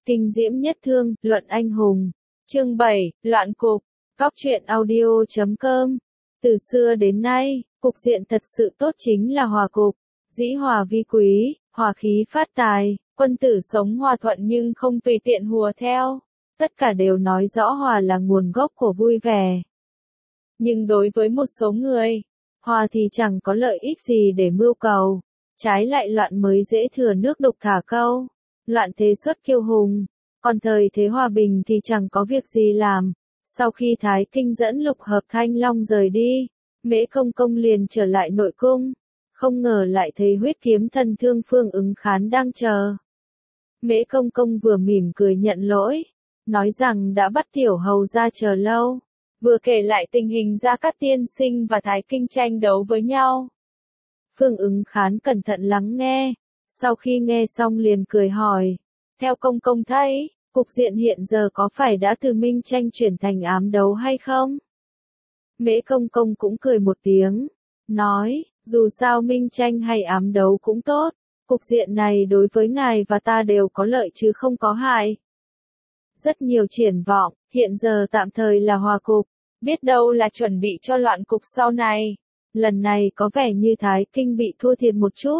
Kinh diễm nhất thương, luận anh hùng. Chương 7, loạn cục. Góc truyện audio.com. Từ xưa đến nay, cục diện thật sự tốt chính là hòa cục. Dĩ hòa vi quý, hòa khí phát tài, quân tử sống hòa thuận nhưng không tùy tiện hùa theo. Tất cả đều nói rõ hòa là nguồn gốc của vui vẻ. Nhưng đối với một số người, hòa thì chẳng có lợi ích gì để mưu cầu. Trái lại loạn mới dễ thừa nước đục thả câu. Loạn thế xuất kiêu hùng. Còn thời thế hòa bình thì chẳng có việc gì làm. Sau khi Thái Kinh dẫn Lục Hợp Thanh Long rời đi, Mễ Công Công liền trở lại nội cung. Không ngờ lại thấy huyết kiếm thần thương Phương Ứng Khán đang chờ. Mễ Công Công vừa mỉm cười nhận lỗi, nói rằng đã bắt tiểu hầu ra chờ lâu, vừa kể lại tình hình Gia Cát tiên sinh và Thái Kinh tranh đấu với nhau. Phương Ứng Khán cẩn thận lắng nghe, sau khi nghe xong liền cười hỏi, theo công công thấy, cục diện hiện giờ có phải đã từ minh tranh chuyển thành ám đấu hay không? Mễ Công Công cũng cười một tiếng, nói, dù sao minh tranh hay ám đấu cũng tốt, cục diện này đối với ngài và ta đều có lợi chứ không có hại. Rất nhiều triển vọng, hiện giờ tạm thời là hòa cục, biết đâu là chuẩn bị cho loạn cục sau này. Lần này có vẻ như Thái Kinh bị thua thiệt một chút.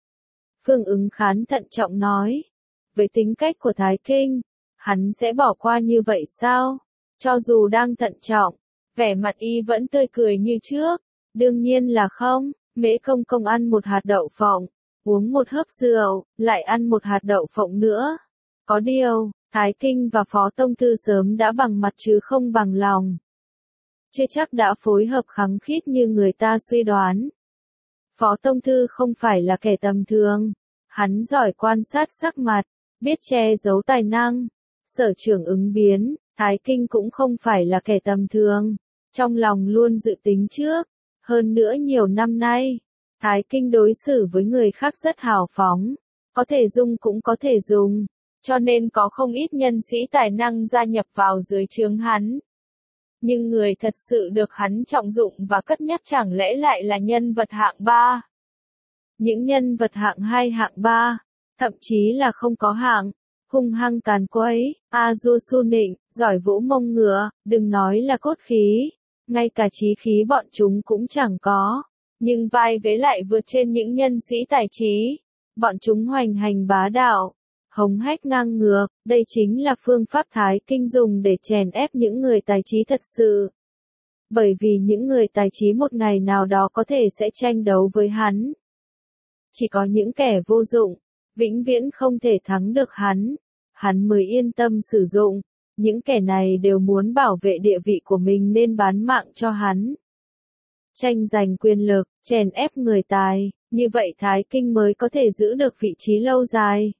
Phương Ứng Khán thận trọng nói, với tính cách của Thái Kinh, hắn sẽ bỏ qua như vậy sao? Cho dù đang thận trọng, vẻ mặt y vẫn tươi cười như trước. Đương nhiên là không. Mễ Công Công ăn một hạt đậu phộng, uống một hớp rượu, lại ăn một hạt đậu phộng nữa. Có điều, Thái Kinh và Phó Tông Thư sớm đã bằng mặt chứ không bằng lòng. Chưa chắc đã phối hợp khăng khít như người ta suy đoán. Phó Tông Thư không phải là kẻ tầm thường. Hắn giỏi quan sát sắc mặt, biết che giấu tài năng. Sở trưởng ứng biến, Thái Kinh cũng không phải là kẻ tầm thường. Trong lòng luôn dự tính trước. Hơn nữa nhiều năm nay, Thái Kinh đối xử với người khác rất hào phóng. Có thể dung cũng có thể dùng. Cho nên có không ít nhân sĩ tài năng gia nhập vào dưới trướng hắn. Nhưng người thật sự được hắn trọng dụng và cất nhắc chẳng lẽ lại là nhân vật hạng 3. Những nhân vật hạng 2 hạng 3, thậm chí là không có hạng, hung hăng càn quấy, du su nịnh, giỏi vũ mông ngựa, đừng nói là cốt khí, ngay cả chí khí bọn chúng cũng chẳng có, nhưng vai vế lại vượt trên những nhân sĩ tài trí, bọn chúng hoành hành bá đạo. Hống hách ngang ngược, đây chính là phương pháp Thái Kinh dùng để chèn ép những người tài trí thật sự. Bởi vì những người tài trí một ngày nào đó có thể sẽ tranh đấu với hắn. Chỉ có những kẻ vô dụng, vĩnh viễn không thể thắng được hắn mới yên tâm sử dụng. Những kẻ này đều muốn bảo vệ địa vị của mình nên bán mạng cho hắn. Tranh giành quyền lực, chèn ép người tài, như vậy Thái Kinh mới có thể giữ được vị trí lâu dài.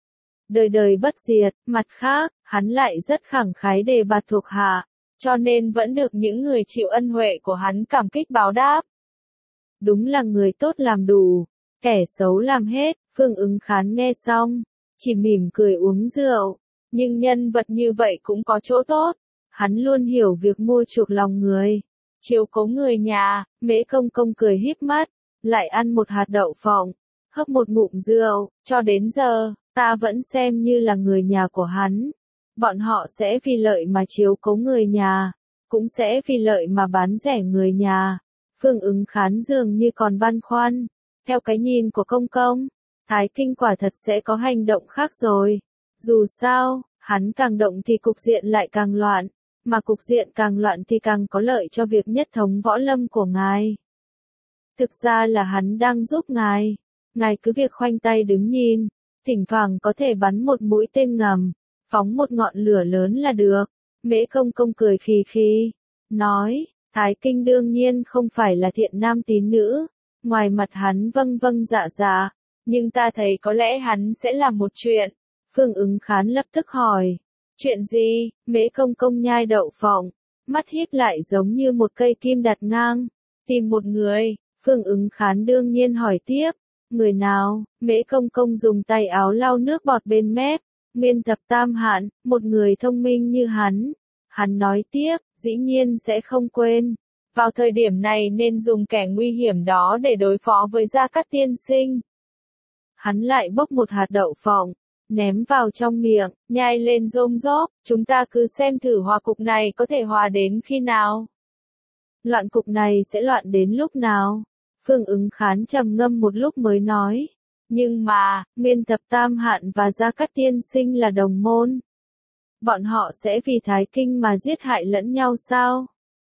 Đời đời bất diệt, mặt khác, hắn lại rất khẳng khái đề bạt thuộc hạ, cho nên vẫn được những người chịu ân huệ của hắn cảm kích báo đáp. Đúng là người tốt làm đủ, kẻ xấu làm hết. Phương Ứng Khán nghe xong, chỉ mỉm cười uống rượu, nhưng nhân vật như vậy cũng có chỗ tốt, hắn luôn hiểu việc mua chuộc lòng người, chiếu cố người nhà. Mễ Công Công cười híp mắt, lại ăn một hạt đậu phộng, hớp một ngụm rượu, cho đến giờ, ta vẫn xem như là người nhà của hắn. Bọn họ sẽ vì lợi mà chiếu cố người nhà, cũng sẽ vì lợi mà bán rẻ người nhà. Phương Ứng Khán dường như còn băn khoăn, theo cái nhìn của Công Công, Thái Kinh quả thật sẽ có hành động khác rồi. Dù sao, hắn càng động thì cục diện lại càng loạn, mà cục diện càng loạn thì càng có lợi cho việc nhất thống võ lâm của ngài. Thực ra là hắn đang giúp ngài cứ việc khoanh tay đứng nhìn, thỉnh thoảng có thể bắn một mũi tên ngầm, phóng một ngọn lửa lớn là được. Mễ Công Công cười khì khì, nói, Thái Kinh đương nhiên không phải là thiện nam tín nữ, ngoài mặt hắn vâng vâng dạ dạ, nhưng ta thấy có lẽ hắn sẽ làm một chuyện. Phương Ứng Khán lập tức hỏi, chuyện gì? Mễ Công Công nhai đậu phộng, mắt híp lại giống như một cây kim đặt ngang, tìm một người. Phương Ứng Khán đương nhiên hỏi tiếp, người nào? Mễ Công Công dùng tay áo lau nước bọt bên mép, nguyên thập tam hạn, một người thông minh như hắn. Hắn nói tiếp, dĩ nhiên sẽ không quên. Vào thời điểm này nên dùng kẻ nguy hiểm đó để đối phó với Gia Cát tiên sinh. Hắn lại bốc một hạt đậu phộng, ném vào trong miệng, nhai lên rôm rốp, chúng ta cứ xem thử hòa cục này có thể hòa đến khi nào. Loạn cục này sẽ loạn đến lúc nào? Phương Ứng Khán trầm ngâm một lúc mới nói. Nhưng mà, Nguyên Thập Tam Hạn và Gia Cát Tiên Sinh là đồng môn. Bọn họ sẽ vì Thái Kinh mà giết hại lẫn nhau sao?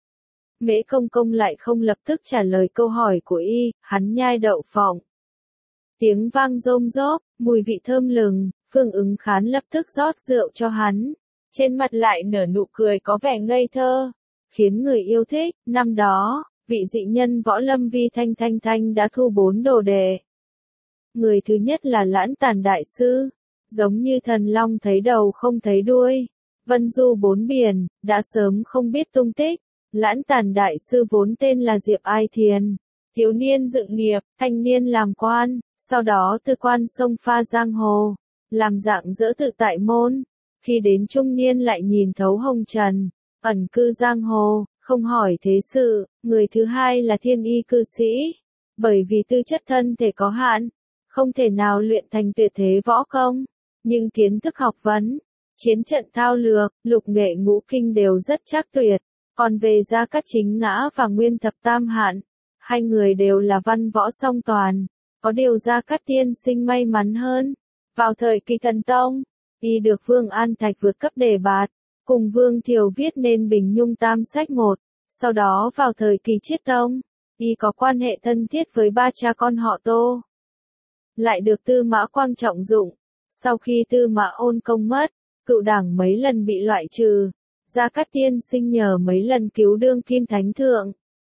Mễ Công Công lại không lập tức trả lời câu hỏi của y, hắn nhai đậu phộng. Tiếng vang rôm rốp, mùi vị thơm lừng, Phương Ứng Khán lập tức rót rượu cho hắn. Trên mặt lại nở nụ cười có vẻ ngây thơ, khiến người yêu thích. Năm đó, vị dị nhân võ lâm Vi Thanh đã thu 4 đồ đệ. Người thứ nhất là Lãn Tản Đại Sư, giống như thần long thấy đầu không thấy đuôi. Vân du 4 biển, đã sớm không biết tung tích. Lãn Tản Đại Sư vốn tên là Diệp Ai Thiền, thiếu niên dựng nghiệp, thanh niên làm quan, sau đó từ quan sông pha giang hồ, làm dạng dỡ tự tại môn. Khi đến trung niên lại nhìn thấu hồng trần, ẩn cư giang hồ, không hỏi thế sự. Người thứ hai là Thiên Y cư sĩ, bởi vì tư chất thân thể có hạn, không thể nào luyện thành tuyệt thế võ công, nhưng kiến thức học vấn, chiến trận thao lược, lục nghệ ngũ kinh đều rất chắc tuyệt. Còn về Gia Cát Chính Ngã và Nguyên Thập Tam Hạn, hai người đều là văn võ song toàn, có điều Gia Cát Tiên Sinh may mắn hơn. Vào thời kỳ Thần Tông, y được Vương An Thạch vượt cấp đề bạt, cùng Vương Thiều viết nên Bình Nhung Tam Sách 1, sau đó vào thời kỳ Chiết Tông, y có quan hệ thân thiết với 3 cha con họ Tô. Lại được Tư Mã Quang trọng dụng, sau khi Tư Mã Ôn Công mất, cựu đảng mấy lần bị loại trừ. Gia Cát Tiên Sinh nhờ mấy lần cứu đương kim thánh thượng.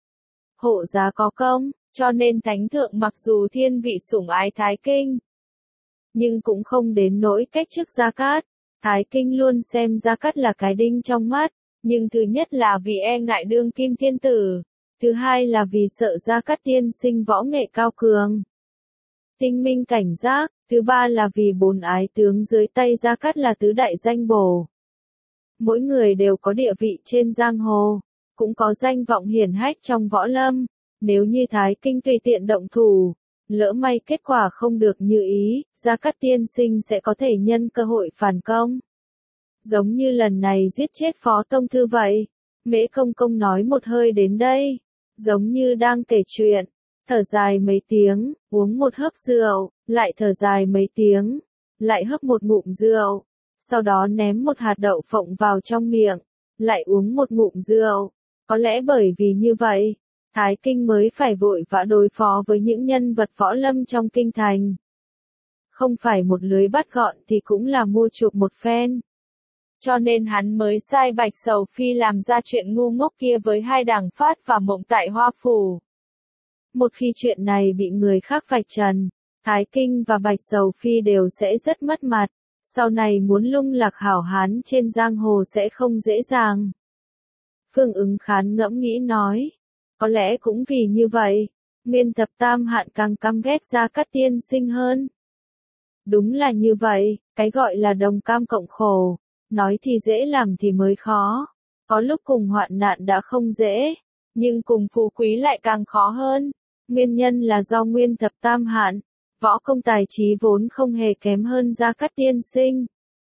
Hộ giá có công, cho nên thánh thượng mặc dù thiên vị sủng ái Thái Kinh, nhưng cũng không đến nỗi cách chức Gia Cát. Thái Kinh luôn xem Gia Cát là cái đinh trong mắt, nhưng thứ nhất là vì e ngại đương kim thiên tử, thứ hai là vì sợ Gia Cát Tiên Sinh võ nghệ cao cường, tinh minh cảnh giác, thứ ba là vì 4 ái tướng dưới tay Gia Cát là tứ đại danh bổ. Mỗi người đều có địa vị trên giang hồ, cũng có danh vọng hiển hách trong võ lâm. Nếu như Thái Kinh tùy tiện động thủ, lỡ may kết quả không được như ý, Gia Cát Tiên Sinh sẽ có thể nhân cơ hội phản công. Giống như lần này giết chết Phó Tông Thư vậy. Mễ Công Công nói một hơi đến đây, giống như đang kể chuyện, thở dài mấy tiếng, uống một hớp rượu, lại thở dài mấy tiếng, lại hớp một ngụm rượu. Sau đó ném một hạt đậu phộng vào trong miệng, lại uống một ngụm rượu. Có lẽ bởi vì như vậy, Thái Kinh mới phải vội vã đối phó với những nhân vật võ lâm trong kinh thành. Không phải một lưới bắt gọn thì cũng là mua chuộc một phen. Cho nên hắn mới sai Bạch Sầu Phi làm ra chuyện ngu ngốc kia với hai Đằng Phát và Mộng tại Hoa Phủ. Một khi chuyện này bị người khác vạch trần, Thái Kinh và Bạch Sầu Phi đều sẽ rất mất mặt. Sau này muốn lung lạc hảo hán trên giang hồ sẽ không dễ dàng. Phương Ứng Khán ngẫm nghĩ nói. Có lẽ cũng vì như vậy, Nguyên Thập Tam Hạn càng căm ghét Gia Cát Tiên Sinh hơn. Đúng là như vậy, cái gọi là đồng cam cộng khổ, nói thì dễ làm thì mới khó. Có lúc cùng hoạn nạn đã không dễ, nhưng cùng phú quý lại càng khó hơn. Nguyên nhân là do Nguyên Thập Tam Hạn, võ công tài trí vốn không hề kém hơn Gia Cát Tiên Sinh.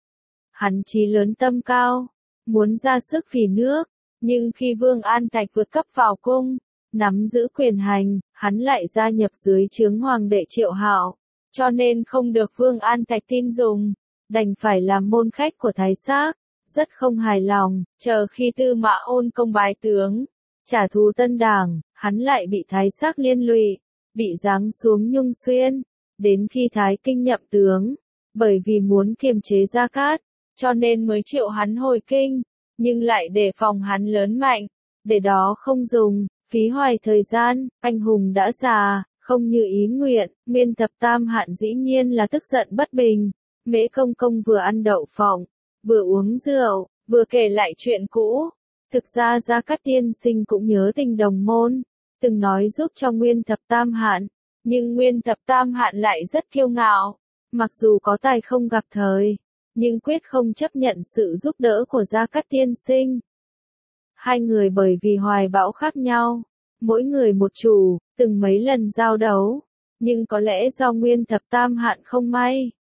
Hắn chí lớn tâm cao, muốn ra sức vì nước, nhưng khi Vương An Thạch vượt cấp vào cung, nắm giữ quyền hành, hắn lại gia nhập dưới trướng Hoàng đệ Triệu Hạo, cho nên không được Vương An Thạch tin dùng, đành phải làm môn khách của Thái Xác, rất không hài lòng. Chờ khi Tư Mã Ôn Công bái tướng, trả thù Tân Đảng, hắn lại bị Thái Xác liên lụy, bị giáng xuống Nhung Xuyên. Đến khi Thái Kinh nhậm tướng, bởi vì muốn kiềm chế Gia Cát, cho nên mới triệu hắn hồi kinh, nhưng lại đề phòng hắn lớn mạnh, để đó không dùng, phí hoài thời gian. Anh hùng đã già, không như ý nguyện. Nguyên Thập Tam Hạn dĩ nhiên là tức giận bất bình. Mễ Công Công vừa ăn đậu phộng, vừa uống rượu, vừa kể lại chuyện cũ. Thực ra Gia Cát Tiên Sinh cũng nhớ tình đồng môn, từng nói giúp cho Nguyên Thập Tam Hạn. Nhưng Nguyên Thập Tam Hạn lại rất kiêu ngạo, mặc dù có tài không gặp thời, nhưng quyết không chấp nhận sự giúp đỡ của Gia Cát Tiên Sinh. Hai người bởi vì hoài bão khác nhau, mỗi người một chủ, từng mấy lần giao đấu, nhưng có lẽ do Nguyên Thập Tam Hạn không may,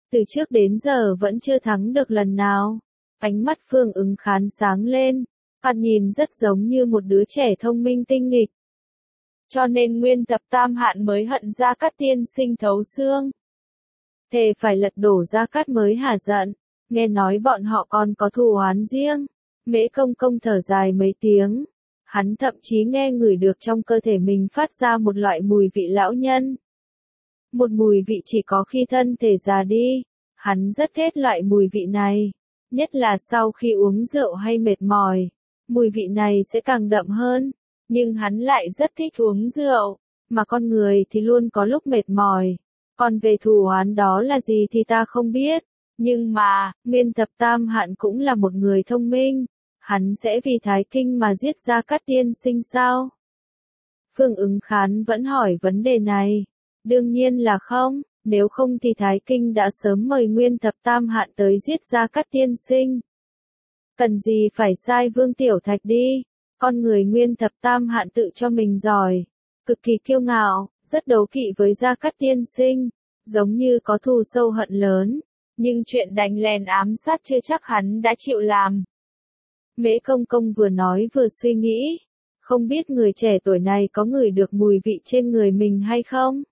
từ trước đến giờ vẫn chưa thắng được lần nào. Ánh mắt Phương Ứng Khán sáng lên, hắn nhìn rất giống như một đứa trẻ thông minh tinh nghịch. Cho nên Nguyên Thập Tam Hạn mới hận Gia Cát tiên sinh thấu xương. Thề phải lật đổ Gia Cát mới hả giận, nghe nói bọn họ còn có thù oán riêng. Mễ Công Công thở dài mấy tiếng, hắn thậm chí nghe ngửi được trong cơ thể mình phát ra một loại mùi vị lão nhân. Một mùi vị chỉ có khi thân thể già đi, hắn rất ghét loại mùi vị này, nhất là sau khi uống rượu hay mệt mỏi, mùi vị này sẽ càng đậm hơn, nhưng hắn lại rất thích uống rượu, mà con người thì luôn có lúc mệt mỏi, còn về thù oán đó là gì thì ta không biết, nhưng mà, Nguyên Thập Tam Hạn cũng là một người thông minh, hắn sẽ vì Thái Kinh mà giết Gia Cát tiên sinh sao? Phương Ứng Khán vẫn hỏi vấn đề này. Đương nhiên là không, nếu không thì Thái Kinh đã sớm mời Nguyên Thập Tam Hạn tới giết Gia Cát tiên sinh. Cần gì phải sai Vương Tiểu Thạch đi, con người Nguyên Thập Tam Hạn tự cho mình giỏi, cực kỳ kiêu ngạo, rất đấu kỵ với Gia Cát tiên sinh, giống như có thù sâu hận lớn, nhưng chuyện đánh lén ám sát chưa chắc hắn đã chịu làm. Mễ Công Công vừa nói vừa suy nghĩ, không biết người trẻ tuổi này có ngửi được mùi vị trên người mình hay không?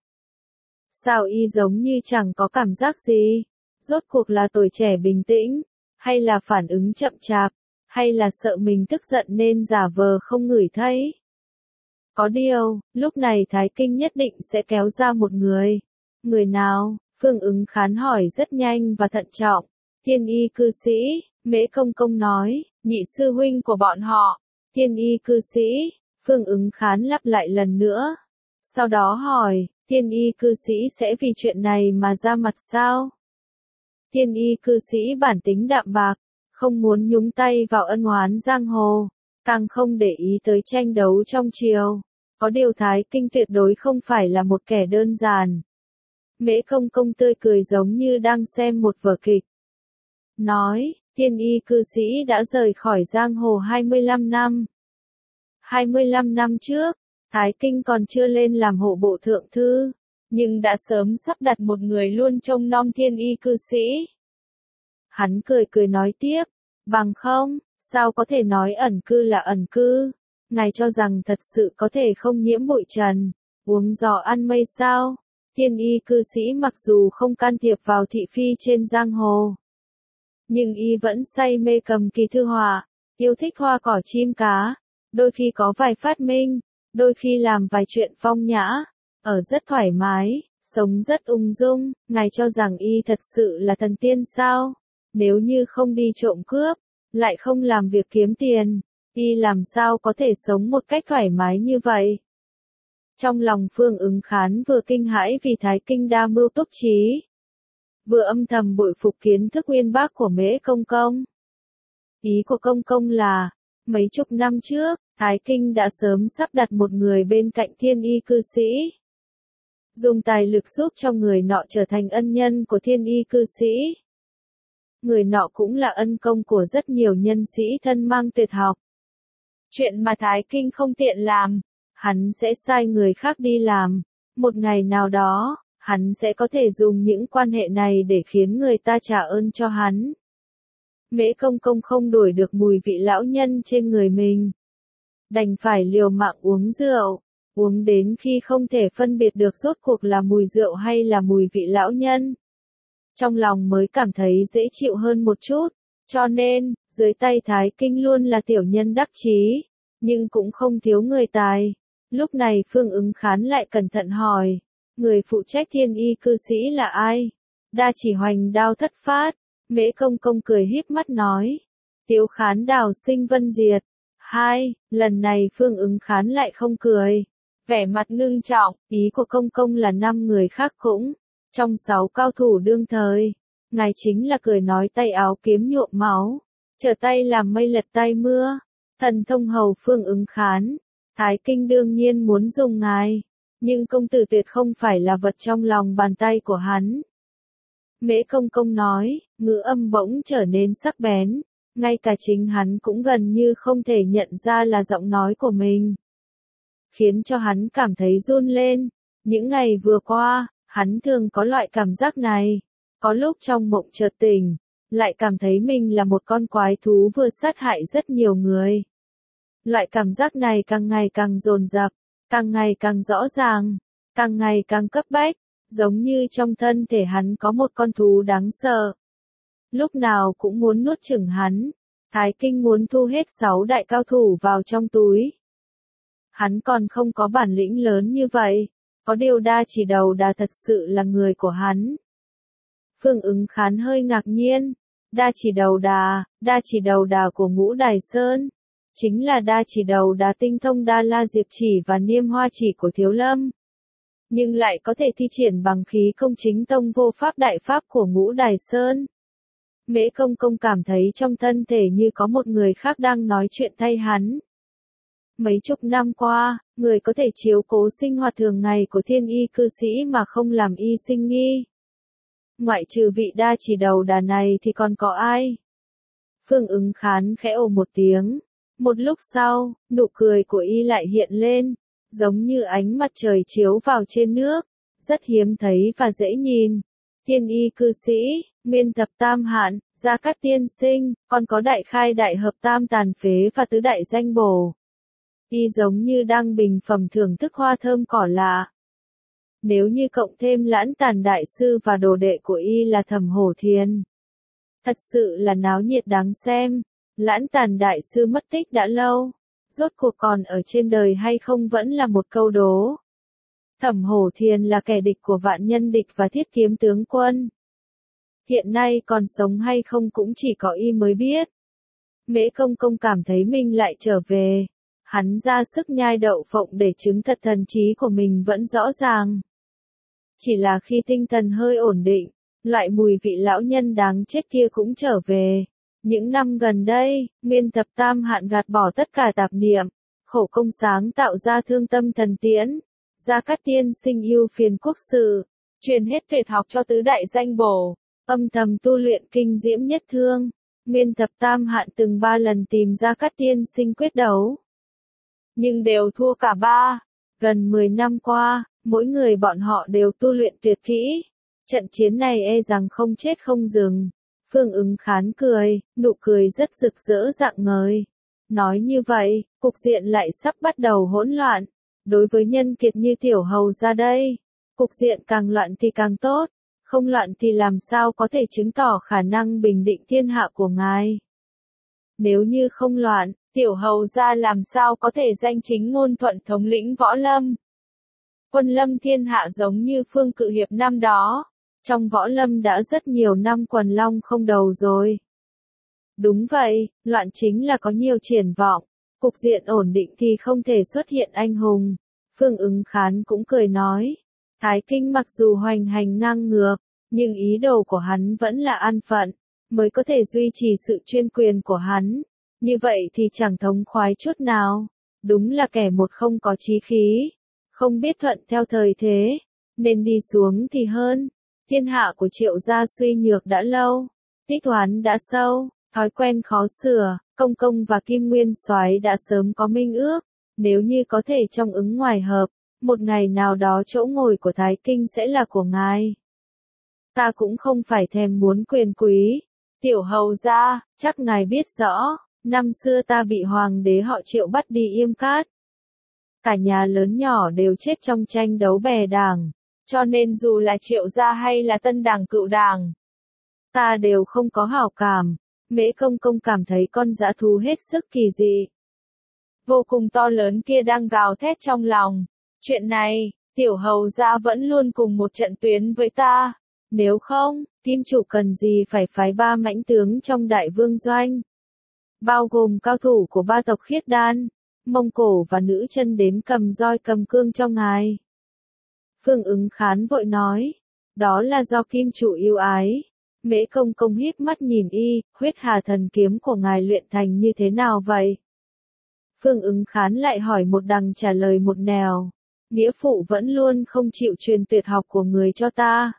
Sao y giống như chẳng có cảm giác gì? Rốt cuộc là tuổi trẻ bình tĩnh, hay là phản ứng chậm chạp, hay là sợ mình tức giận nên giả vờ không ngửi thấy? Có điều, lúc này Thái Kinh nhất định sẽ kéo ra một người. Người nào? Phương Ứng Khán hỏi rất nhanh và thận trọng. Thiên y cư sĩ, Mễ Công Công nói, nhị sư huynh của bọn họ. Thiên y cư sĩ, Phương Ứng Khán lặp lại lần nữa. Sau đó hỏi, thiên y cư sĩ sẽ vì chuyện này mà ra mặt sao? Thiên y cư sĩ bản tính đạm bạc, không muốn nhúng tay vào ân oán giang hồ, càng không để ý tới tranh đấu trong triều. Có điều Thái Kinh tuyệt đối không phải là một kẻ đơn giản. Mễ Công Công tươi cười giống như đang xem một vở kịch. Nói, thiên y cư sĩ đã rời khỏi giang hồ 25 năm. 25 năm trước, Thái Kinh còn chưa lên làm hộ bộ thượng thư, nhưng đã sớm sắp đặt một người luôn trông nom thiên y cư sĩ. Hắn cười cười nói tiếp, bằng không, sao có thể nói ẩn cư là ẩn cư, ngài cho rằng thật sự có thể không nhiễm bụi trần, uống gió ăn mây sao? Thiên y cư sĩ mặc dù không can thiệp vào thị phi trên giang hồ, nhưng y vẫn say mê cầm kỳ thư họa, yêu thích hoa cỏ chim cá, đôi khi có vài phát minh, đôi khi làm vài chuyện phong nhã, ở rất thoải mái, sống rất ung dung, ngài cho rằng y thật sự là thần tiên sao? Nếu như không đi trộm cướp, lại không làm việc kiếm tiền, y làm sao có thể sống một cách thoải mái như vậy? Trong lòng Phương Ứng Khán vừa kinh hãi vì Thái Kinh đa mưu túc trí, vừa âm thầm bội phục kiến thức uyên bác của Mễ Công Công. Ý của Công Công là, mấy chục năm trước, Thái Kinh đã sớm sắp đặt một người bên cạnh thiên y cư sĩ, dùng tài lực giúp cho người nọ trở thành ân nhân của thiên y cư sĩ. Người nọ cũng là ân công của rất nhiều nhân sĩ thân mang tuyệt học. Chuyện mà Thái Kinh không tiện làm, hắn sẽ sai người khác đi làm. Một ngày nào đó, hắn sẽ có thể dùng những quan hệ này để khiến người ta trả ơn cho hắn. Mễ Công Công không đuổi được mùi vị lão nhân trên người mình, đành phải liều mạng uống rượu, uống đến khi không thể phân biệt được rốt cuộc là mùi rượu hay là mùi vị lão nhân. Trong lòng mới cảm thấy dễ chịu hơn một chút, cho nên, dưới tay Thái Kinh luôn là tiểu nhân đắc chí, nhưng cũng không thiếu người tài. Lúc này Phương Ứng Khán lại cẩn thận hỏi, người phụ trách thiên y cư sĩ là ai? Đa chỉ hoành đao thất phát, Mễ Công Công cười híp mắt nói, Tiếu Khán Đào Sinh Vân Diệt. Lần này Phương Ứng Khán lại không cười, vẻ mặt ngưng trọng, ý của Công Công là 5 người khác cũng, trong 6 cao thủ đương thời, ngài chính là cười nói tay áo kiếm nhuộm máu, trở tay làm mây lật tay mưa, thần thông hầu Phương Ứng Khán. Thái Kinh đương nhiên muốn dùng ngài, nhưng công tử tuyệt không phải là vật trong lòng bàn tay của hắn. Mễ Công Công nói, ngữ âm bỗng trở nên sắc bén, ngay cả chính hắn cũng gần như không thể nhận ra là giọng nói của mình, khiến cho hắn cảm thấy run lên. Những ngày vừa qua, hắn thường có loại cảm giác này, Có lúc trong mộng chợt tỉnh, lại cảm thấy mình là một con quái thú vừa sát hại rất nhiều người. Loại cảm giác này càng ngày càng dồn dập, càng ngày càng rõ ràng, càng ngày càng cấp bách, giống như trong thân thể hắn có một con thú đáng sợ. Lúc nào cũng muốn nuốt chửng hắn. Thái Kinh muốn thu hết 6 đại cao thủ vào trong túi. Hắn còn không có bản lĩnh lớn như vậy, có điều Đa Chỉ Đầu Đà thật sự là người của hắn. Phương Ứng Khán hơi ngạc nhiên, Đa Chỉ Đầu Đà của Ngũ Đài Sơn, chính là Đa Chỉ Đầu Đà tinh thông Đa La Diệp Chỉ và Niêm Hoa Chỉ của Thiếu Lâm, nhưng lại có thể thi triển bằng khí công chính tông vô pháp đại pháp của Ngũ Đài Sơn. Mễ Công Công cảm thấy trong thân thể như có một người khác đang nói chuyện thay hắn. Mấy chục năm qua, người có thể chiếu cố sinh hoạt thường ngày của thiên y cư sĩ mà không làm y sinh nghi. Ngoại trừ vị Đa Chỉ Đầu Đà này thì còn có ai? Phương Ứng Khán khẽ ồ một tiếng. Một lúc sau, nụ cười của y lại hiện lên, giống như ánh mặt trời chiếu vào trên nước, rất hiếm thấy và dễ nhìn. Thiên y cư sĩ, Nguyên Thập Tam Hạn, Gia Cát Tiên Sinh, còn có Đại Khai Đại Hợp Tam Tàn Phế và Tứ Đại Danh Bổ. Y giống như đang bình phẩm thưởng thức hoa thơm cỏ lạ. Nếu như cộng thêm Lãn Tàn Đại Sư và đồ đệ của y là Thẩm Hổ Thiền, thật sự là náo nhiệt đáng xem. Lãn Tàn Đại Sư mất tích đã lâu, rốt cuộc còn ở trên đời hay không vẫn là một câu đố. Thẩm Hổ Thiền là kẻ địch của Vạn Nhân Địch và Thiết Kiếm Tướng Quân. Hiện nay còn sống hay không cũng chỉ có y mới biết. Mễ Công Công cảm thấy mình lại trở về. Hắn ra sức nhai đậu phộng để chứng thật thần trí của mình vẫn rõ ràng. Chỉ là khi tinh thần hơi ổn định, loại mùi vị lão nhân đáng chết kia cũng trở về. Những năm gần đây, Nguyên Thập Tam Hạn gạt bỏ tất cả tạp niệm, khổ công sáng tạo ra Thương Tâm Thần Tiễn. Gia Cát Tiên Sinh ưu phiền quốc sự, truyền hết tuyệt học cho tứ đại danh bổ, âm thầm tu luyện kinh diễm nhất thương. Nguyên Thập Tam Hạn từng 3 lần tìm Gia Cát Tiên Sinh quyết đấu, nhưng đều thua cả ba. Gần 10 năm qua, mỗi người bọn họ đều tu luyện tuyệt kỹ. Trận chiến này e rằng không chết không dừng. Phương Ứng Khán cười, nụ cười rất rực rỡ rạng ngời. Nói như vậy, cục diện lại sắp bắt đầu hỗn loạn. Đối với nhân kiệt như Tiểu Hầu ra đây, cục diện càng loạn thì càng tốt, không loạn thì làm sao có thể chứng tỏ khả năng bình định thiên hạ của ngài. Nếu như không loạn, Tiểu Hầu ra làm sao có thể danh chính ngôn thuận thống lĩnh võ lâm. Quân lâm thiên hạ giống như Phương Cự Hiệp năm đó, trong võ lâm đã rất nhiều năm quần long không đầu rồi. Đúng vậy, loạn chính là có nhiều triển vọng. Cục diện ổn định thì không thể xuất hiện anh hùng. Phương Ứng Khán cũng cười nói. Thái Kinh mặc dù hoành hành ngang ngược, nhưng ý đồ của hắn vẫn là an phận, mới có thể duy trì sự chuyên quyền của hắn. Như vậy thì chẳng thống khoái chút nào. Đúng là kẻ một không có chí khí, không biết thuận theo thời thế, nên đi xuống thì hơn. Thiên hạ của Triệu gia suy nhược đã lâu, tích toán đã sâu, thói quen khó sửa. Công Công và Kim Nguyên Soái đã sớm có minh ước, nếu như có thể trong ứng ngoài hợp, một ngày nào đó chỗ ngồi của Thái Kinh sẽ là của ngài. Ta cũng không phải thèm muốn quyền quý. Tiểu Hầu gia, chắc ngài biết rõ, năm xưa ta bị hoàng đế họ Triệu bắt đi Yêm Cát. Cả nhà lớn nhỏ đều chết trong tranh đấu bè đảng, cho nên dù là Triệu gia hay là Tân Đảng Cựu Đảng, ta đều không có hảo cảm. Mễ Công Công cảm thấy con dã thú hết sức kỳ dị, vô cùng to lớn kia đang gào thét trong lòng. Chuyện này, Tiểu Hầu gia vẫn luôn cùng một trận tuyến với ta. Nếu không, Kim chủ cần gì phải phái 3 mãnh tướng trong Đại Vương Doanh, bao gồm cao thủ của 3 tộc Khiết Đan, Mông Cổ và Nữ Chân đến cầm roi cầm cương cho ngài. Phương Ứng Khán vội nói, đó là do Kim chủ yêu ái. Mễ Công Công híp mắt nhìn y, Huyết Hà Thần Kiếm của ngài luyện thành như thế nào vậy? Phương Ứng Khán lại hỏi một đằng trả lời một nẻo. Nghĩa phụ vẫn luôn không chịu truyền tuyệt học của người cho ta.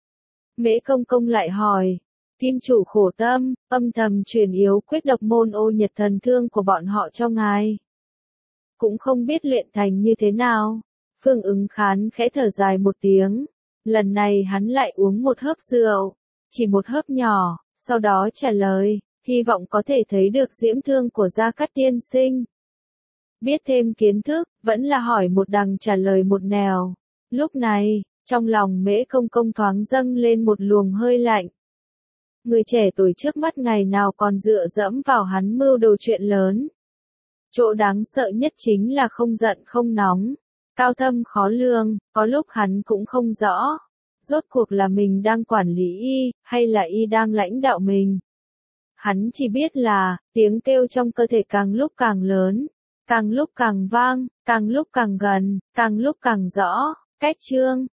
Mễ Công Công lại hỏi. Kim chủ khổ tâm, âm thầm truyền yếu quyết độc môn Ô Nhật Thần Thương của bọn họ cho ngài. Cũng không biết luyện thành như thế nào. Phương Ứng Khán khẽ thở dài một tiếng. Lần này hắn lại uống một hớp rượu. chỉ một hớp nhỏ, sau đó trả lời, hy vọng có thể thấy được diễm thương của Gia Cát tiên sinh. Biết thêm kiến thức, vẫn là hỏi một đằng trả lời một nẻo. Lúc này, trong lòng Mễ Công Công thoáng dâng lên một luồng hơi lạnh. Người trẻ tuổi trước mắt ngày nào còn dựa dẫm vào hắn mưu đồ chuyện lớn. Chỗ đáng sợ nhất chính là không giận không nóng, cao thâm khó lường, có lúc hắn cũng không rõ. Rốt cuộc là mình đang quản lý y, hay là y đang lãnh đạo mình. Hắn chỉ biết là, tiếng kêu trong cơ thể càng lúc càng lớn, càng lúc càng vang, càng lúc càng gần, càng lúc càng rõ. Cách chương